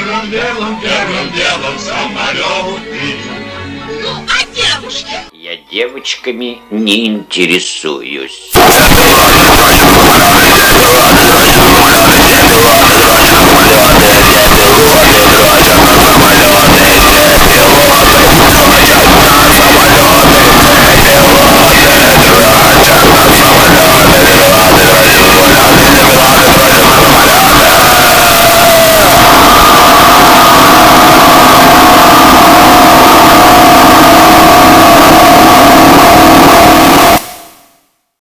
первым делом самолеты. Ну, а девушки? Я девочками не интересуюсь.